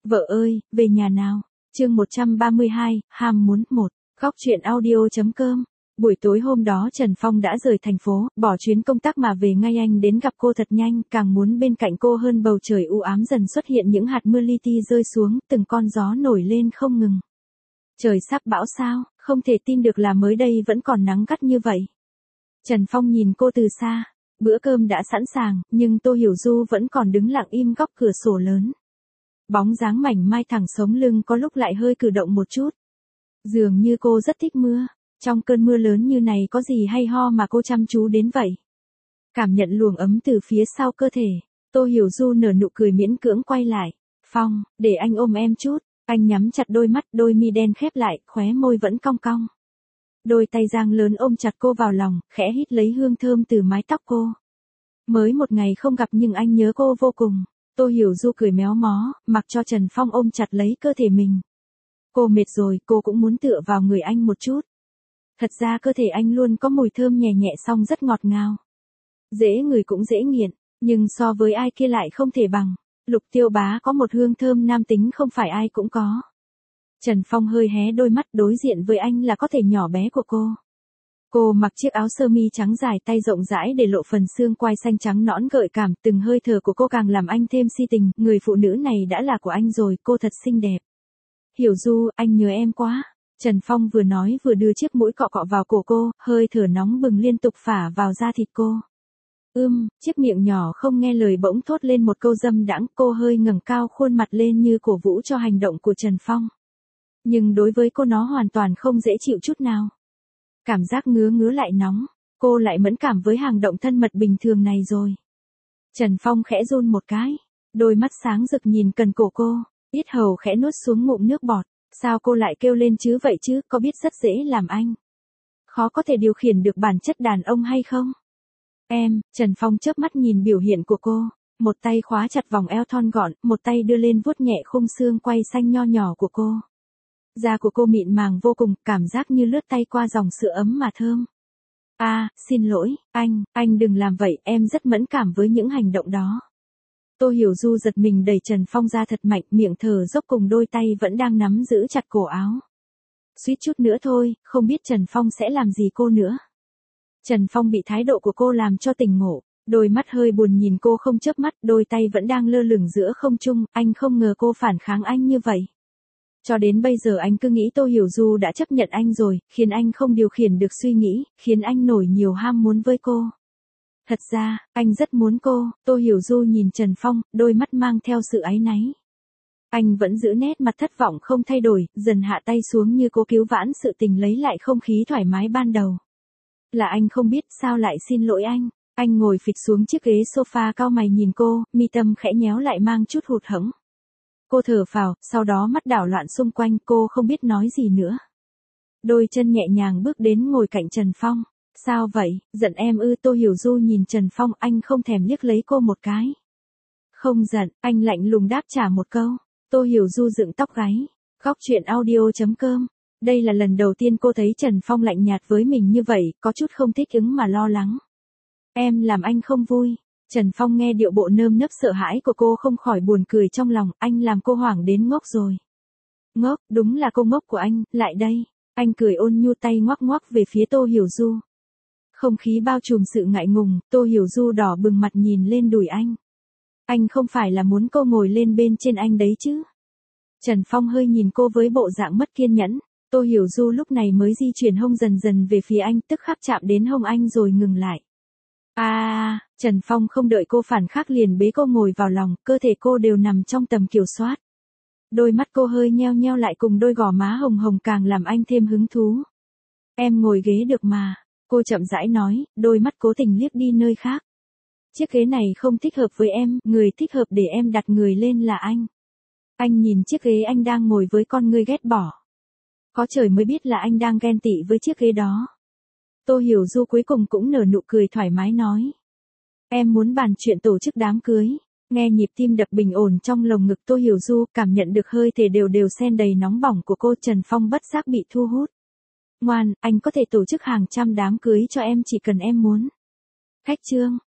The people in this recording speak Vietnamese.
Vợ ơi, về nhà nào. Chương 132, ham muốn 1. Góc truyện audio.com. Buổi tối hôm đó Trần Phong đã rời thành phố, bỏ chuyến công tác mà về ngay. Anh đến gặp cô thật nhanh, càng muốn bên cạnh cô hơn. Bầu trời u ám dần xuất hiện những hạt mưa li ti rơi xuống, từng con gió nổi lên không ngừng. Trời sắp bão sao, không thể tin được là mới đây vẫn còn nắng gắt như vậy. Trần Phong nhìn cô từ xa, bữa cơm đã sẵn sàng, nhưng Tô Hiểu Du vẫn còn đứng lặng im góc cửa sổ lớn. Bóng dáng mảnh mai thẳng sống lưng có lúc lại hơi cử động một chút. Dường như cô rất thích mưa. Trong cơn mưa lớn như này có gì hay ho mà cô chăm chú đến vậy? Cảm nhận luồng ấm từ phía sau cơ thể, Tô Hiểu Du nở nụ cười miễn cưỡng quay lại. Phong, để anh ôm em chút. Anh nhắm chặt đôi mắt, đôi mi đen khép lại, khóe môi vẫn cong cong. Đôi tay giang lớn ôm chặt cô vào lòng, khẽ hít lấy hương thơm từ mái tóc cô. Mới một ngày không gặp nhưng anh nhớ cô vô cùng. Tô Hiểu Du cười méo mó, mặc cho Trần Phong ôm chặt lấy cơ thể mình. Cô mệt rồi, cô cũng muốn tựa vào người anh một chút. Thật ra cơ thể anh luôn có mùi thơm nhẹ nhẹ song rất ngọt ngào. Dễ ngửi cũng dễ nghiện, nhưng so với ai kia lại không thể bằng. Lục Tiêu Bá có một hương thơm nam tính không phải ai cũng có. Trần Phong hơi hé đôi mắt, đối diện với anh là có thể nhỏ bé của cô. Cô mặc chiếc áo sơ mi trắng dài tay rộng rãi để lộ phần xương quai xanh trắng nõn gợi cảm, từng hơi thở của cô càng làm anh thêm si tình, người phụ nữ này đã là của anh rồi, cô thật xinh đẹp. Hiểu Du, anh nhớ em quá. Trần Phong vừa nói vừa đưa chiếc mũi cọ cọ vào cổ cô, hơi thở nóng bừng liên tục phả vào da thịt cô. Chiếc miệng nhỏ không nghe lời bỗng thốt lên một câu dâm đãng, cô hơi ngẩng cao khuôn mặt lên như cổ vũ cho hành động của Trần Phong. Nhưng đối với cô nó hoàn toàn không dễ chịu chút nào. Cảm giác ngứa ngứa lại nóng, cô lại mẫn cảm với hành động thân mật bình thường này rồi. Trần Phong khẽ run một cái, đôi mắt sáng rực nhìn cần cổ cô, yết hầu khẽ nuốt xuống ngụm nước bọt. Sao cô lại kêu lên chứ vậy chứ, có biết rất dễ làm anh khó có thể điều khiển được bản chất đàn ông hay không? Trần Phong chớp mắt nhìn biểu hiện của cô, một tay khóa chặt vòng eo thon gọn, một tay đưa lên vuốt nhẹ khung xương quai xanh nho nhỏ của cô. Da của cô mịn màng vô cùng, cảm giác như lướt tay qua dòng sữa ấm mà thơm. Xin lỗi, anh đừng làm vậy, em rất mẫn cảm với những hành động đó. Tô Hiểu Du giật mình đẩy Trần Phong ra thật mạnh, miệng thở dốc cùng đôi tay vẫn đang nắm giữ chặt cổ áo. Suýt chút nữa thôi, không biết Trần Phong sẽ làm gì cô nữa. Trần Phong bị thái độ của cô làm cho tỉnh ngộ, đôi mắt hơi buồn nhìn cô không chớp mắt, đôi tay vẫn đang lơ lửng giữa không trung, anh không ngờ cô phản kháng anh như vậy. Cho đến bây giờ anh cứ nghĩ Tô Hiểu Du đã chấp nhận anh rồi, khiến anh không điều khiển được suy nghĩ, khiến anh nổi nhiều ham muốn với cô. Thật ra, anh rất muốn cô. Tô Hiểu Du nhìn Trần Phong, đôi mắt mang theo sự áy náy. Anh vẫn giữ nét mặt thất vọng không thay đổi, dần hạ tay xuống như cố cứu vãn sự tình, lấy lại không khí thoải mái ban đầu. Là anh không biết sao lại xin lỗi anh. Anh ngồi phịch xuống chiếc ghế sofa cau mày nhìn cô, mi tâm khẽ nhéo lại mang chút hụt hẫng. Cô thở phào, sau đó mắt đảo loạn xung quanh, cô không biết nói gì nữa. Đôi chân nhẹ nhàng bước đến ngồi cạnh Trần Phong. Sao vậy, giận em ư? Tô Hiểu Du nhìn Trần Phong, anh không thèm liếc lấy cô một cái. Không giận, anh lạnh lùng đáp trả một câu. Tô Hiểu Du dựng tóc gáy. Góc truyện audio.com. Đây là lần đầu tiên cô thấy Trần Phong lạnh nhạt với mình như vậy, có chút không thích ứng mà lo lắng. Em làm anh không vui. Trần Phong nghe điệu bộ nơm nớp sợ hãi của cô không khỏi buồn cười trong lòng, anh làm cô hoảng đến ngốc rồi. Ngốc, đúng là cô ngốc của anh, lại đây. Anh cười ôn nhu, tay ngoắc ngoắc về phía Tô Hiểu Du. Không khí bao trùm sự ngại ngùng, Tô Hiểu Du đỏ bừng mặt nhìn lên đùi anh. Anh không phải là muốn cô ngồi lên bên trên anh đấy chứ? Trần Phong hơi nhìn cô với bộ dạng mất kiên nhẫn. Tô Hiểu Du lúc này mới di chuyển hông dần dần về phía anh, tức khắc chạm đến hông anh rồi ngừng lại. Trần Phong không đợi cô phản kháng liền bế cô ngồi vào lòng, cơ thể cô đều nằm trong tầm kiểm soát. Đôi mắt cô hơi nheo nheo lại cùng đôi gò má hồng hồng càng làm anh thêm hứng thú. Em ngồi ghế được mà. Cô chậm rãi nói, đôi mắt cố tình liếc đi nơi khác. Chiếc ghế này không thích hợp với em, người thích hợp để em đặt người lên là anh. Anh nhìn chiếc ghế anh đang ngồi với con ngươi ghét bỏ. Có trời mới biết là anh đang ghen tị với chiếc ghế đó. Tô Hiểu Du cuối cùng cũng nở nụ cười thoải mái nói. Em muốn bàn chuyện tổ chức đám cưới. Nghe nhịp tim đập bình ổn trong lồng ngực Tô Hiểu Du, cảm nhận được hơi thể đều đều xen đầy nóng bỏng của cô, Trần Phong bất giác bị thu hút. Ngoan, anh có thể tổ chức hàng trăm đám cưới cho em chỉ cần em muốn. Khách trương,